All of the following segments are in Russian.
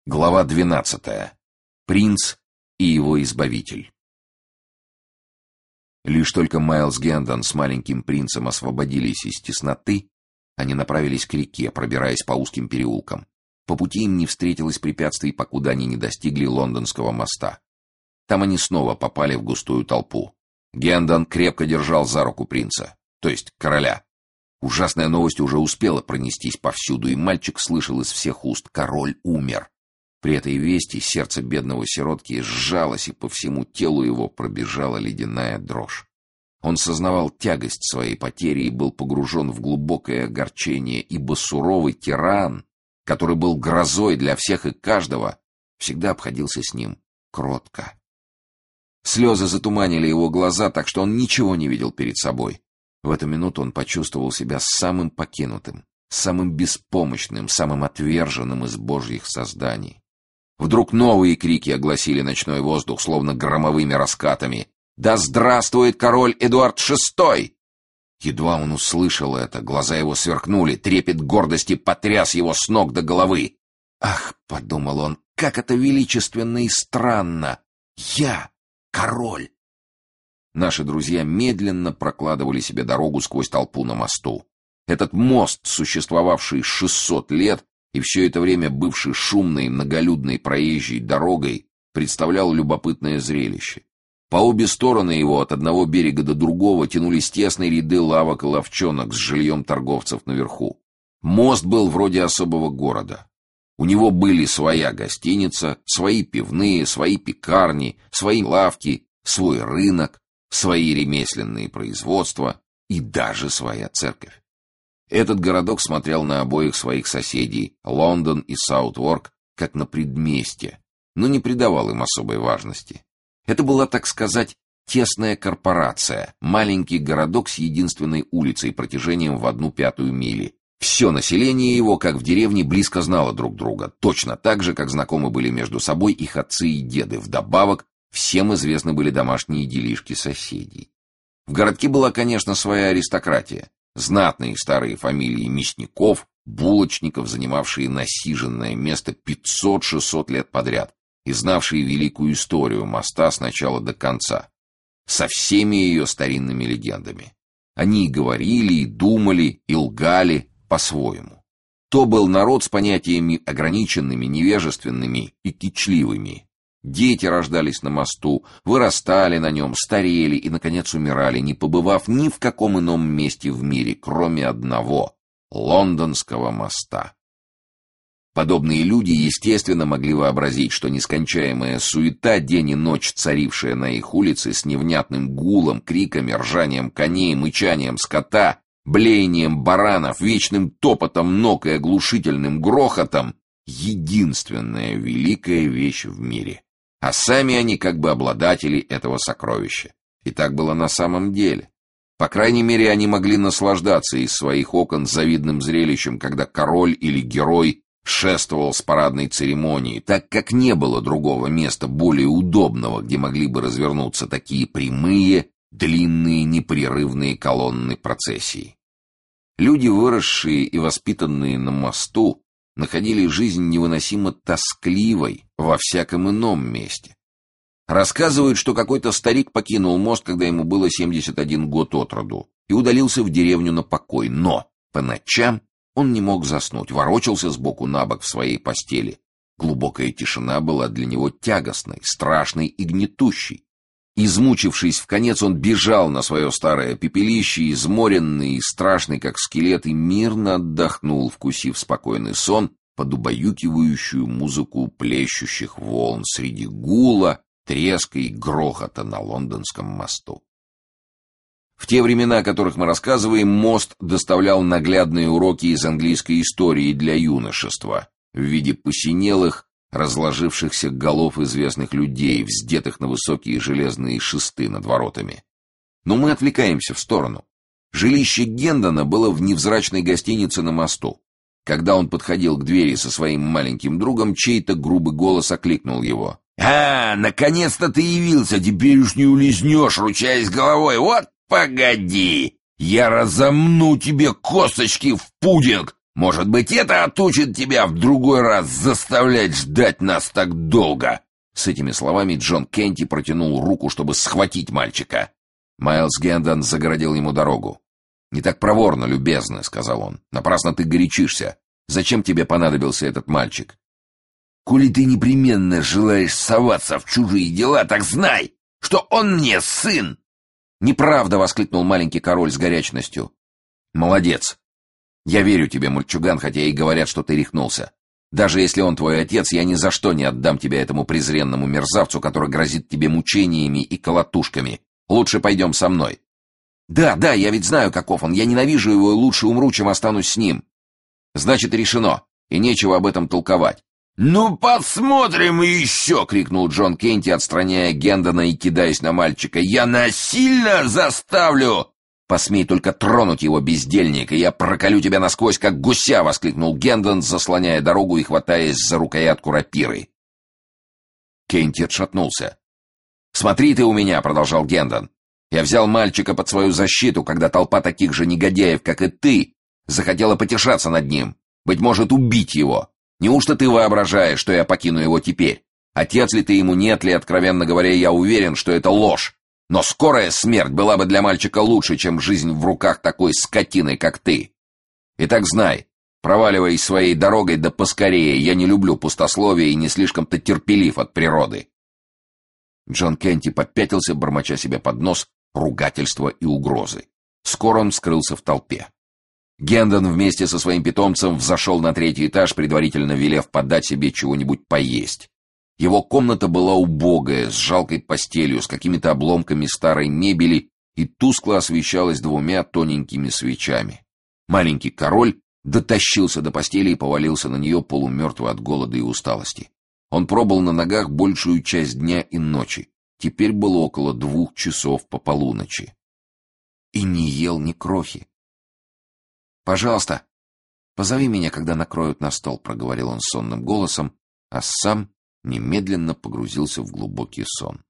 Глава 12. Принц и его избавитель. Лишь только Майлз Гэндон с маленьким принцем освободились из тесноты, они направились к реке, пробираясь по узким переулкам. По пути им не встретилось препятствий, покуда они не достигли Лондонского моста. Там они снова попали в густую толпу. Гэндон крепко держал за руку принца, то есть короля. Ужасная новость уже успела пронестись повсюду, и мальчик слышал из всех уст: «Король умер». При этой вести сердце бедного сиротки сжалось, и по всему телу его пробежала ледяная дрожь. Он сознавал тягость своей потери и был погружен в глубокое огорчение, ибо суровый тиран, который был грозой для всех и каждого, всегда обходился с ним кротко. Слезы затуманили его глаза, так что он ничего не видел перед собой. В эту минуту он почувствовал себя самым покинутым, самым беспомощным, самым отверженным из божьих созданий. Вдруг новые крики огласили ночной воздух, словно громовыми раскатами. «Да здравствует король Эдуард VI!» Едва он услышал это, глаза его сверкнули, трепет гордости потряс его с ног до головы. «Ах!» — подумал он, — «как это величественно и странно! Я король!» Наши друзья медленно прокладывали себе дорогу сквозь толпу на мосту. Этот мост, существовавший 600 лет, и все это время бывший шумной, многолюдной проезжей дорогой, представлял любопытное зрелище. По обе стороны его, от одного берега до другого, тянулись тесные ряды лавок и лавчонок с жильем торговцев наверху. Мост был вроде особого города. У него были своя гостиница, свои пивные, свои пекарни, свои лавки, свой рынок, свои ремесленные производства и даже своя церковь. Этот городок смотрел на обоих своих соседей, Лондон и Саутворк, как на предместье, но не придавал им особой важности. Это была, так сказать, тесная корпорация, маленький городок с единственной улицей протяжением в 1/5 мили. Все население его, как в деревне, близко знало друг друга, точно так же, как знакомы были между собой их отцы и деды. Вдобавок, всем известны были домашние делишки соседей. В городке была, конечно, своя аристократия. Знатные старые фамилии мясников, булочников, занимавшие насиженное место 500-600 лет подряд и знавшие великую историю моста с начала до конца, со всеми ее старинными легендами. Они и говорили, и думали, и лгали по-своему. То был народ с понятиями ограниченными, невежественными и кичливыми. Дети рождались на мосту, вырастали на нем, старели и, наконец, умирали, не побывав ни в каком ином месте в мире, кроме одного — Лондонского моста. Подобные люди, естественно, могли вообразить, что нескончаемая суета, день и ночь царившая на их улице, с невнятным гулом, криками, ржанием коней, мычанием скота, блеянием баранов, вечным топотом ног и оглушительным грохотом — единственная великая вещь в мире. А сами они как бы обладатели этого сокровища. И так было на самом деле. По крайней мере, они могли наслаждаться из своих окон завидным зрелищем, когда король или герой шествовал с парадной церемонии, так как не было другого места более удобного, где могли бы развернуться такие прямые, длинные, непрерывные колонны процессии. Люди, выросшие и воспитанные на мосту, находили жизнь невыносимо тоскливой во всяком ином месте. Рассказывают, что какой-то старик покинул мост, когда ему было 71 год от роду, и удалился в деревню на покой, но по ночам он не мог заснуть, ворочался сбоку на бок в своей постели. Глубокая тишина была для него тягостной, страшной и гнетущей. Измучившись вконец, он бежал на свое старое пепелище, изморенный и страшный, как скелет, и мирно отдохнул, вкусив спокойный сон под убаюкивающую музыку плещущих волн среди гула, треска и грохота на Лондонском мосту. В те времена, о которых мы рассказываем, мост доставлял наглядные уроки из английской истории для юношества в виде посинелых, разложившихся голов известных людей, вздетых на высокие железные шесты над воротами. Но мы отвлекаемся в сторону. Жилище Гэндона было в невзрачной гостинице на мосту. Когда он подходил к двери со своим маленьким другом, чей-то грубый голос окликнул его. Наконец-то ты явился, теперь уж не улизнешь, ручаясь головой. Вот погоди, я разомну тебе косточки в пудинг, Может быть, это отучит тебя в другой раз заставлять ждать нас так долго!» С этими словами Джон Кенти протянул руку, чтобы схватить мальчика. Майлз Гэндон загородил ему дорогу. «Не так проворно, любезно», — сказал он. «Напрасно ты горячишься. Зачем тебе понадобился этот мальчик?» «Коли ты непременно желаешь соваться в чужие дела, так знай, что он мне сын!» «Неправда!» — воскликнул маленький король с горячностью. «Молодец! Я верю тебе, мальчуган, хотя и говорят, что ты рехнулся. Даже если он твой отец, я ни за что не отдам тебя этому презренному мерзавцу, который грозит тебе мучениями и колотушками. Лучше пойдем со мной». «Да, я ведь знаю, каков он. Я ненавижу его и лучше умру, чем останусь с ним». «Значит, решено, и нечего об этом толковать». «Ну, посмотрим еще!» — крикнул Джон Кенти, отстраняя Гэндона и кидаясь на мальчика. «Я насильно заставлю!» «Посмей только тронуть его, бездельник, и я проколю тебя насквозь, как гуся!» — воскликнул Гэндон, заслоняя дорогу и хватаясь за рукоятку рапиры. Кенти отшатнулся. «Смотри ты у меня!» — продолжал Гэндон. «Я взял мальчика под свою защиту, когда толпа таких же негодяев, как и ты, захотела потешаться над ним, быть может, убить его. Неужто ты воображаешь, что я покину его теперь? Отец ли ты ему, нет ли, откровенно говоря, я уверен, что это ложь. Но скорая смерть была бы для мальчика лучше, чем жизнь в руках такой скотины, как ты. Итак, знай, проваливай своей дорогой да поскорее, я не люблю пустословия и не слишком-то терпелив от природы». Джон Кенти попятился, бормоча себе под нос ругательства и угрозы. Скоро он скрылся в толпе. Гэндон вместе со своим питомцем взошел на 3-й этаж, предварительно велев подать себе чего-нибудь поесть. Его комната была убогая, с жалкой постелью, с какими-то обломками старой мебели и тускло освещалась 2 тоненькими свечами. Маленький король дотащился до постели и повалился на нее полумертвый от голода и усталости. Он пробыл на ногах большую часть дня и ночи. Теперь было около 2 часов по полуночи. И не ел ни крохи. «Пожалуйста, позови меня, когда накроют на стол», — проговорил он сонным голосом, а сам немедленно погрузился в глубокий сон.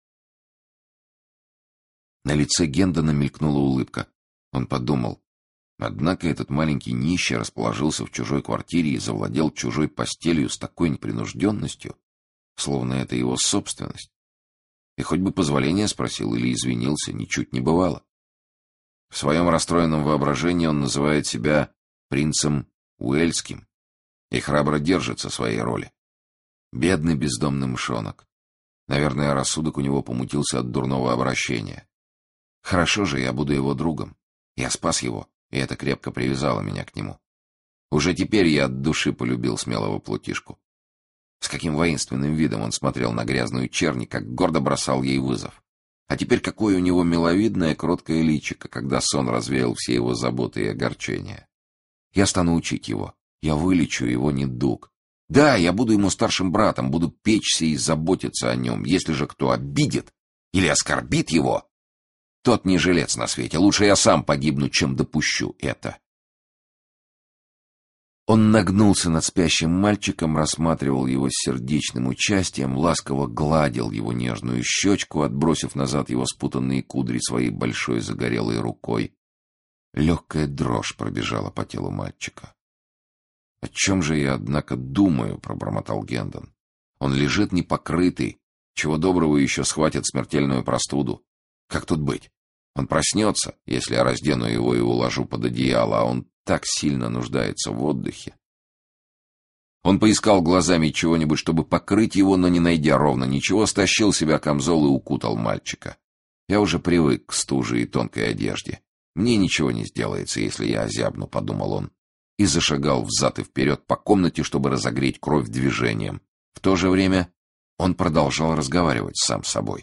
На лице Гэндона мелькнула улыбка. Он подумал, однако этот маленький нищий расположился в чужой квартире и завладел чужой постелью с такой непринужденностью, словно это его собственность. И хоть бы позволения спросил или извинился, ничуть не бывало. В своем расстроенном воображении он называет себя принцем Уэльским и храбро держится своей роли. Бедный бездомный мышонок. Наверное, рассудок у него помутился от дурного обращения. Хорошо же, я буду его другом. Я спас его, и это крепко привязало меня к нему. Уже теперь я от души полюбил смелого плутишку. С каким воинственным видом он смотрел на грязную чернь, как гордо бросал ей вызов. А теперь какое у него миловидное, кроткое личико, когда сон развеял все его заботы и огорчения. Я стану учить его, я вылечу его недуг. Да, я буду ему старшим братом, буду печься и заботиться о нем. Если же кто обидит или оскорбит его, тот не жилец на свете. Лучше я сам погибну, чем допущу это. Он нагнулся над спящим мальчиком, рассматривал его с сердечным участием, ласково гладил его нежную щечку, отбросив назад его спутанные кудри своей большой загорелой рукой. Легкая дрожь пробежала по телу мальчика. «О чем же я, однако, думаю?» — пробормотал Гэндон. «Он лежит непокрытый, чего доброго еще схватит смертельную простуду. Как тут быть? Он проснется, если я раздену его и уложу под одеяло, а он так сильно нуждается в отдыхе». Он поискал глазами чего-нибудь, чтобы покрыть его, но, не найдя ровно ничего, стащил себя камзол и укутал мальчика. «Я уже привык к стуже и тонкой одежде. Мне ничего не сделается, если я озябну», — подумал он, и зашагал взад и вперед по комнате, чтобы разогреть кровь движением. В то же время он продолжал разговаривать сам с собой.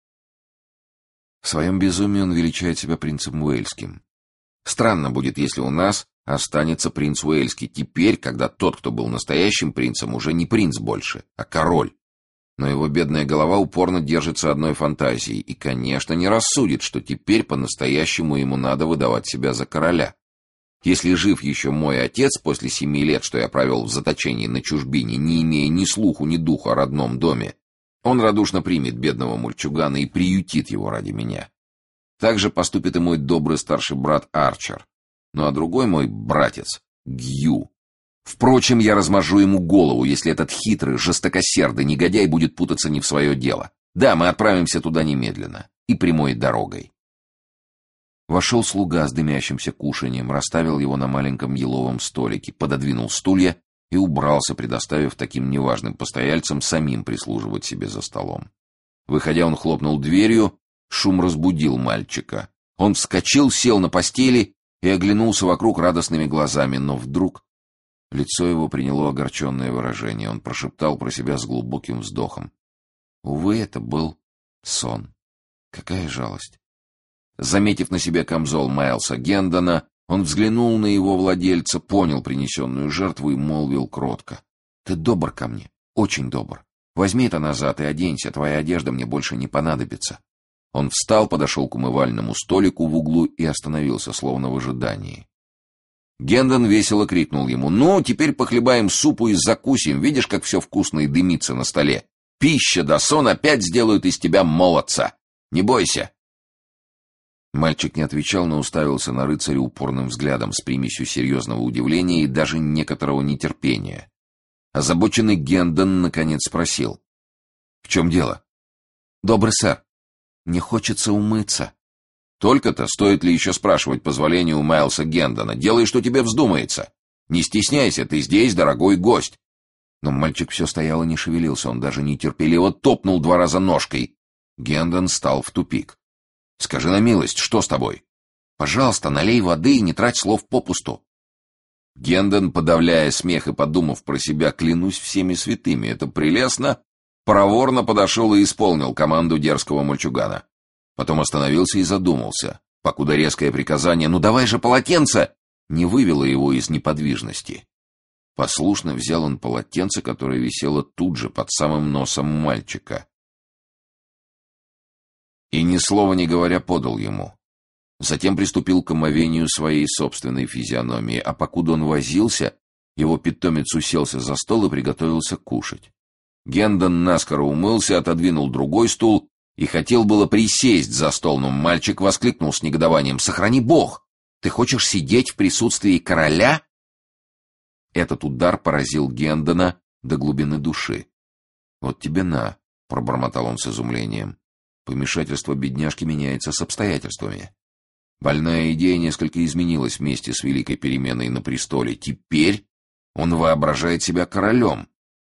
В своем безумии он величает себя принцем Уэльским. Странно будет, если у нас останется принц Уэльский теперь, когда тот, кто был настоящим принцем, уже не принц больше, а король. Но его бедная голова упорно держится одной фантазией и, конечно, не рассудит, что теперь по-настоящему ему надо выдавать себя за короля. Если жив еще мой отец после 7 лет, что я провел в заточении на чужбине, не имея ни слуху, ни духа о родном доме, он радушно примет бедного мальчугана и приютит его ради меня. Так же поступит и мой добрый старший брат Арчер. Ну а другой мой братец, Гью. Впрочем, я размажу ему голову, если этот хитрый, жестокосердый негодяй будет путаться не в свое дело. Да, мы отправимся туда немедленно. И прямой дорогой. Вошел слуга с дымящимся кушаньем, расставил его на маленьком еловом столике, пододвинул стулья и убрался, предоставив таким неважным постояльцам самим прислуживать себе за столом. Выходя, он хлопнул дверью, шум разбудил мальчика. Он вскочил, сел на постели и оглянулся вокруг радостными глазами, но вдруг лицо его приняло огорченное выражение. Он прошептал про себя с глубоким вздохом: увы, это был сон. Какая жалость! Заметив на себе камзол Майлса Гендона, он взглянул на его владельца, понял принесенную жертву и молвил кротко: «Ты добр ко мне, очень добр. Возьми это назад и оденься, твоя одежда мне больше не понадобится». Он встал, подошел к умывальному столику в углу и остановился, словно в ожидании. Гендон весело крикнул ему: «Ну, теперь похлебаем супу и закусим, видишь, как все вкусно и дымится на столе. Пища да сон опять сделают из тебя молодца. Не бойся». Мальчик не отвечал, но уставился на рыцаря упорным взглядом с примесью серьезного удивления и даже некоторого нетерпения. Озабоченный Гендон наконец спросил: «В чем дело?» «Добрый сэр, мне хочется умыться». «Только-то стоит ли еще спрашивать позволения у Майлса Гендона? Делай, что тебе вздумается. Не стесняйся, ты здесь дорогой гость». Но мальчик все стоял и не шевелился, он даже нетерпеливо топнул 2 раза ножкой. Гендон стал в тупик. «Скажи на милость, что с тобой?» «Пожалуйста, налей воды и не трать слов попусту». Гендон, подавляя смех и подумав про себя: клянусь всеми святыми, это прелестно, проворно подошел и исполнил команду дерзкого мальчугана. Потом остановился и задумался, покуда резкое приказание «ну давай же полотенце» не вывело его из неподвижности. Послушно взял он полотенце, которое висело тут же под самым носом мальчика, и ни слова не говоря подал ему. Затем приступил к омовению своей собственной физиономии, а покуда он возился, его питомец уселся за стол и приготовился кушать. Гендон наскоро умылся, отодвинул другой стул и хотел было присесть за стол, но мальчик воскликнул с негодованием: «Сохрани Бог! Ты хочешь сидеть в присутствии короля?» Этот удар поразил Гендона до глубины души. «Вот тебе на», — пробормотал он с изумлением. Помешательство бедняжки меняется с обстоятельствами. Больная идея несколько изменилась вместе с великой переменой на престоле. Теперь он воображает себя королем.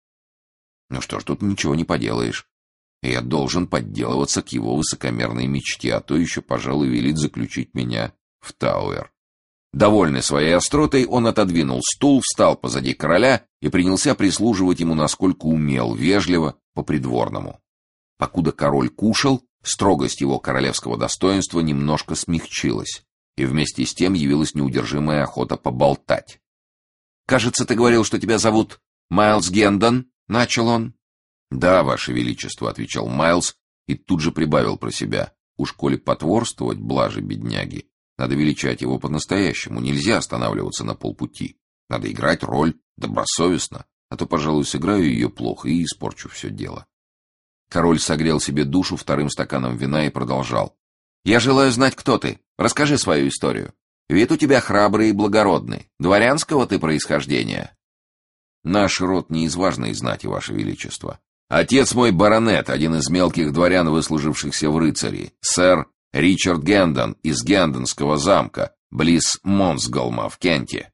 Ну что ж, тут ничего не поделаешь. Я должен подделываться к его высокомерной мечте, а то еще, пожалуй, велит заключить меня в Тауэр. Довольный своей остротой, он отодвинул стул, встал позади короля и принялся прислуживать ему, насколько умел, вежливо, по-придворному. Покуда король кушал, строгость его королевского достоинства немножко смягчилась, и вместе с тем явилась неудержимая охота поболтать. «Кажется, ты говорил, что тебя зовут Майлс Гендон?» — начал он. «Да, ваше величество», — отвечал Майлс и тут же прибавил про себя: «Уж коли потворствовать блаже бедняги, надо величать его по-настоящему, нельзя останавливаться на полпути. Надо играть роль добросовестно, а то, пожалуй, сыграю ее плохо и испорчу все дело». Король согрел себе душу 2 стаканом вина и продолжал: «Я желаю знать, кто ты. Расскажи свою историю. Вид у тебя храбрый и благородный. Дворянского ты происхождения?» «Наш род не из важной знати, ваше величество. Отец мой баронет, один из мелких дворян, выслужившихся в рыцари, сэр Ричард Гендон из Гендонского замка, близ Монсголма в Кенте».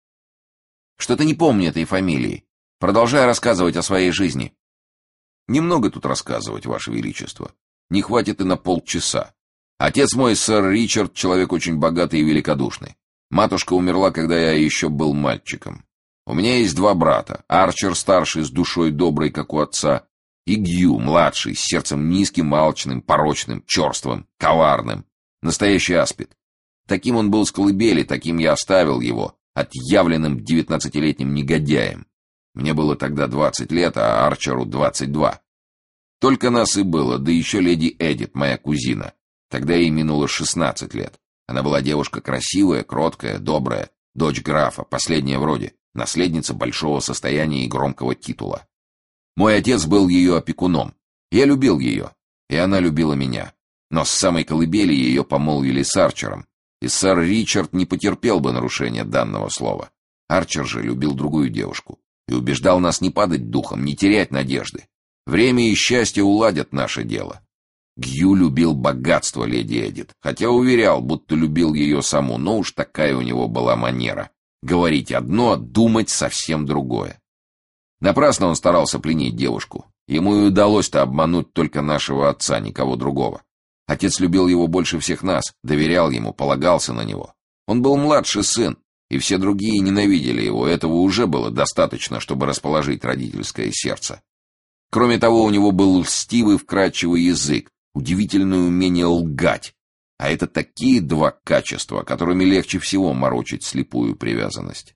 «Что-то не помню этой фамилии. Продолжай рассказывать о своей жизни». «Немного тут рассказывать, ваше величество. Не хватит и на полчаса. Отец мой, сэр Ричард, человек очень богатый и великодушный. Матушка умерла, когда я еще был мальчиком. У меня есть 2 брата. Арчер старший, с душой доброй, как у отца, и Гью младший, с сердцем низким, алчным, порочным, черствым, коварным. Настоящий аспид. Таким он был с колыбели, таким я оставил его, отъявленным 19-летним негодяем. Мне было тогда 20 лет, а Арчеру 22. Только нас и было, да еще леди Эдит, моя кузина. Тогда ей минуло 16 лет. Она была девушка красивая, кроткая, добрая, дочь графа, последняя в роде, наследница большого состояния и громкого титула. Мой отец был ее опекуном. Я любил ее, и она любила меня. Но с самой колыбели ее помолвили с Арчером, и сэр Ричард не потерпел бы нарушения данного слова. Арчер же любил другую девушку и убеждал нас не падать духом, не терять надежды. Время и счастье уладят наше дело. Гью любил богатство леди Эдит, хотя уверял, будто любил ее саму, но уж такая у него была манера. Говорить одно, думать совсем другое. Напрасно он старался пленить девушку. Ему и удалось-то обмануть только нашего отца, никого другого. Отец любил его больше всех нас, доверял ему, полагался на него. Он был младший сын, и все другие ненавидели его, этого уже было достаточно, чтобы расположить родительское сердце. Кроме того, у него был льстивый, вкрадчивый язык, удивительное умение лгать. А это такие два качества, которыми легче всего морочить слепую привязанность.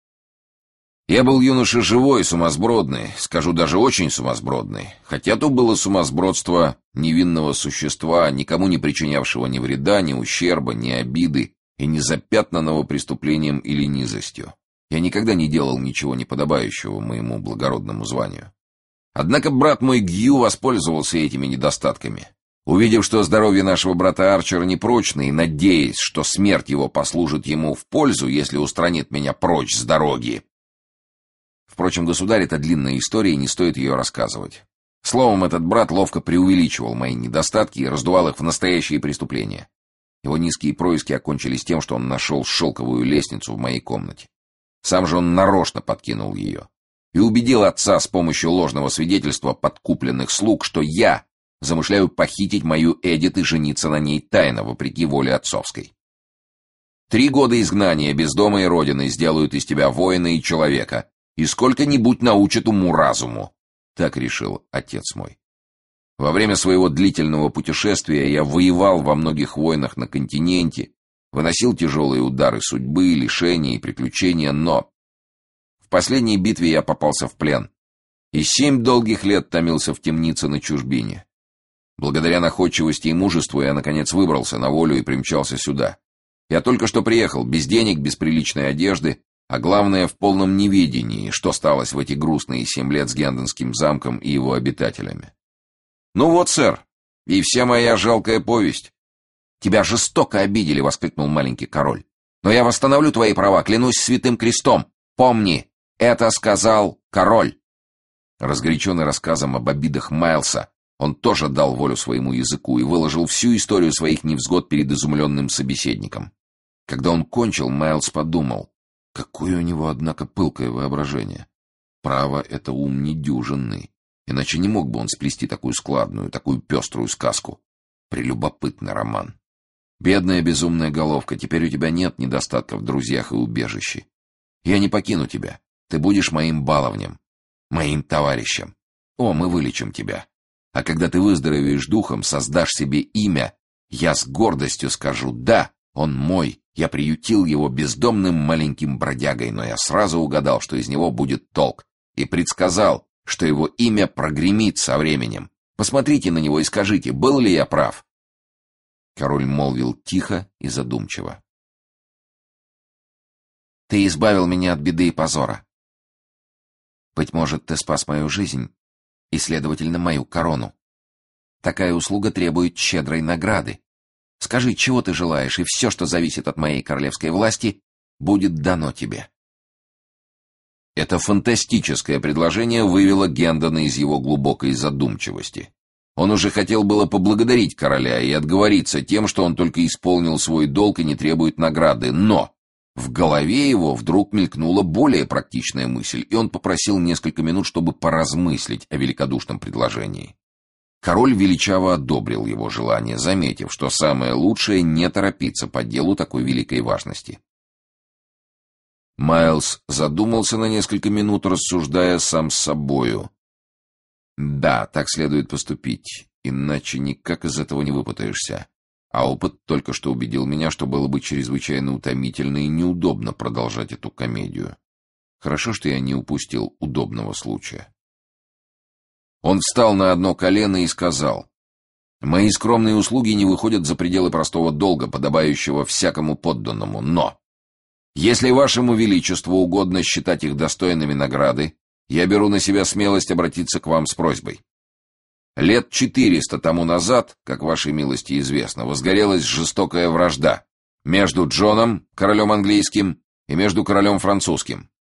Я был юноша живой, сумасбродный, скажу даже очень сумасбродный, хотя то было сумасбродство невинного существа, никому не причинявшего ни вреда, ни ущерба, ни обиды и не запятнанного преступлением или низостью. Я никогда не делал ничего неподобающего моему благородному званию. Однако брат мой Гью воспользовался этими недостатками. Увидев, что здоровье нашего брата Арчера непрочно, и надеясь, что смерть его послужит ему в пользу, если устранит меня прочь с дороги. Впрочем, государь, это длинная история, и не стоит ее рассказывать. Словом, этот брат ловко преувеличивал мои недостатки и раздувал их в настоящие преступления. Его низкие происки окончились тем, что он нашел шелковую лестницу в моей комнате. Сам же он нарочно подкинул ее. И убедил отца с помощью ложного свидетельства подкупленных слуг, что я замышляю похитить мою Эдит и жениться на ней тайно, вопреки воле отцовской. 3 года изгнания без дома и родины сделают из тебя воина и человека, и сколько-нибудь научат уму-разуму. Так решил отец мой. Во время своего длительного путешествия я воевал во многих войнах на континенте, выносил тяжелые удары судьбы, лишения и приключения, но в последней битве я попался в плен, и 7 долгих лет томился в темнице на чужбине. Благодаря находчивости и мужеству я, наконец, выбрался на волю и примчался сюда. Я только что приехал, без денег, без приличной одежды, а главное, в полном неведении, что сталось в эти грустные 7 лет с Гендонским замком и его обитателями. Ну вот, сэр, и вся моя жалкая повесть. Тебя жестоко обидели, — воскликнул маленький король. Но я восстановлю твои права, клянусь святым крестом. Помни, это сказал король. Разгоряченный рассказом об обидах Майлса, он тоже дал волю своему языку и выложил всю историю своих невзгод перед изумленным собеседником. Когда он кончил, Майлс подумал, какое у него, однако, пылкое воображение. Право, это ум недюжинный, иначе не мог бы он сплести такую складную, такую пеструю сказку. Прелюбопытный роман. Бедная безумная головка, теперь у тебя нет недостатков в друзьях и убежище. Я не покину тебя, ты будешь моим баловнем, моим товарищем. О, мы вылечим тебя. А когда ты выздоровеешь духом, создашь себе имя, я с гордостью скажу: да, он мой, я приютил его бездомным маленьким бродягой, но я сразу угадал, что из него будет толк, и предсказал, что его имя прогремит со временем. Посмотрите на него и скажите, был ли я прав?» Король молвил тихо и задумчиво. «Ты избавил меня от беды и позора. Быть может, ты спас мою жизнь и, следовательно, мою корону. Такая услуга требует щедрой награды. Скажи, чего ты желаешь, и все, что зависит от моей королевской власти, будет дано тебе». Это фантастическое предложение вывело Гендона из его глубокой задумчивости. Он уже хотел было поблагодарить короля и отговориться тем, что он только исполнил свой долг и не требует награды, но в голове его вдруг мелькнула более практичная мысль, и он попросил несколько минут, чтобы поразмыслить о великодушном предложении. Король величаво одобрил его желание, заметив, что самое лучшее — не торопиться по делу такой великой важности. Майлс задумался на несколько минут, рассуждая сам с собою. «Да, так следует поступить, иначе никак из этого не выпутаешься. А опыт только что убедил меня, что было бы чрезвычайно утомительно и неудобно продолжать эту комедию. Хорошо, что я не упустил удобного случая». Он встал на одно колено и сказал: «Мои скромные услуги не выходят за пределы простого долга, подобающего всякому подданному, но если вашему величеству угодно считать их достойными награды, я беру на себя смелость обратиться к вам с просьбой. Лет 400 тому назад, как вашей милости известно, возгорелась жестокая вражда между Джоном, королем английским, и между королем французским.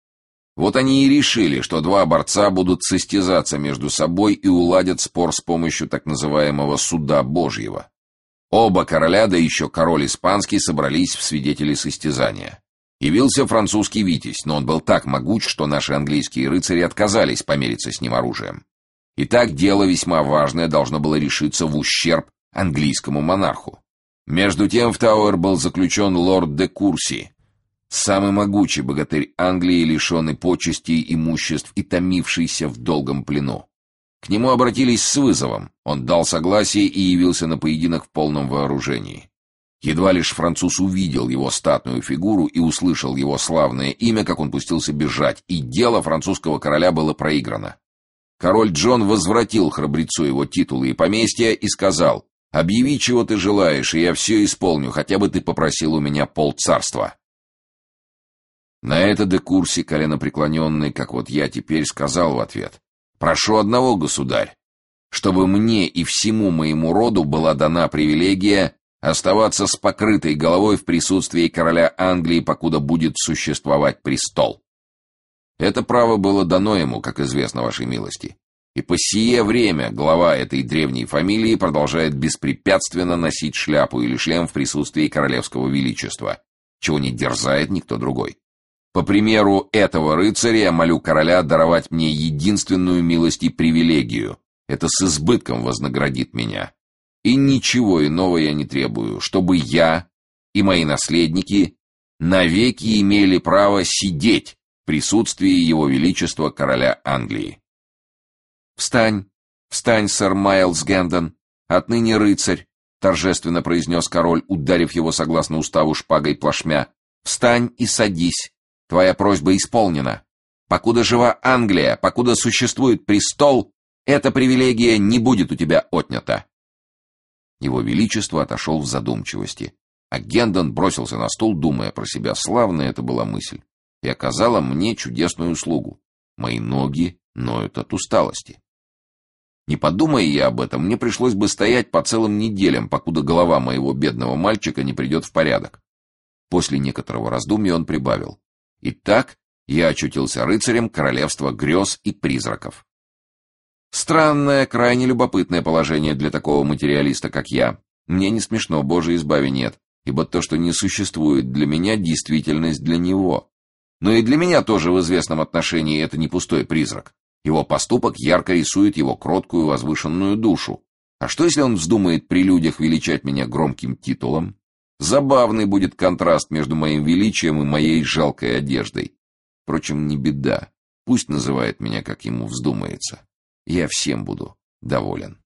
Вот они и решили, что два борца будут состязаться между собой и уладят спор с помощью так называемого «суда Божьего». Оба короля, да еще король испанский, собрались в свидетели состязания. Явился французский витязь, но он был так могуч, что наши английские рыцари отказались помериться с ним оружием. Итак, дело весьма важное должно было решиться в ущерб английскому монарху. Между тем в Тауэр был заключен лорд де Курси, самый могучий богатырь Англии, лишенный почестей, имуществ и томившийся в долгом плену. К нему обратились с вызовом, он дал согласие и явился на поединок в полном вооружении. Едва лишь француз увидел его статную фигуру и услышал его славное имя, как он пустился бежать, и дело французского короля было проиграно. Король Джон возвратил храбрецу его титулы и поместья и сказал: «Объяви, чего ты желаешь, и я все исполню, хотя бы ты попросил у меня полцарства». На это де Курси, коленопреклоненный, как вот я теперь, сказал в ответ: «Прошу одного, государь, чтобы мне и всему моему роду была дана привилегия оставаться с покрытой головой в присутствии короля Англии, покуда будет существовать престол». Это право было дано ему, как известно вашей милости, и по сие время глава этой древней фамилии продолжает беспрепятственно носить шляпу или шлем в присутствии королевского величества, чего не дерзает никто другой. По примеру этого рыцаря я молю короля даровать мне единственную милость и привилегию. Это с избытком вознаградит меня. И ничего иного я не требую, чтобы я и мои наследники навеки имели право сидеть в присутствии его величества короля Англии. «Встань, встань, сэр Майлз Гэндон, отныне рыцарь», торжественно произнес король, ударив его согласно уставу шпагой плашмя. «Встань и садись. Твоя просьба исполнена. Покуда жива Англия, покуда существует престол, эта привилегия не будет у тебя отнята». Его величество отошел в задумчивости, а Гэндон бросился на стул, думая про себя: славная это была мысль, и оказала мне чудесную услугу. Мои ноги ноют от усталости. Не подумая я об этом, мне пришлось бы стоять по целым неделям, покуда голова моего бедного мальчика не придет в порядок. После некоторого раздумья он прибавил: «Итак, я очутился рыцарем королевства грез и призраков». Странное, крайне любопытное положение для такого материалиста, как я. Мне не смешно, Боже избави, нет, ибо то, что не существует для меня, действительность для него. Но и для меня тоже в известном отношении это не пустой призрак. Его поступок ярко рисует его кроткую, возвышенную душу. А что, если он вздумает при людях величать меня громким титулом? Забавный будет контраст между моим величием и моей жалкой одеждой. Впрочем, не беда. Пусть называет меня, как ему вздумается. Я всем буду доволен.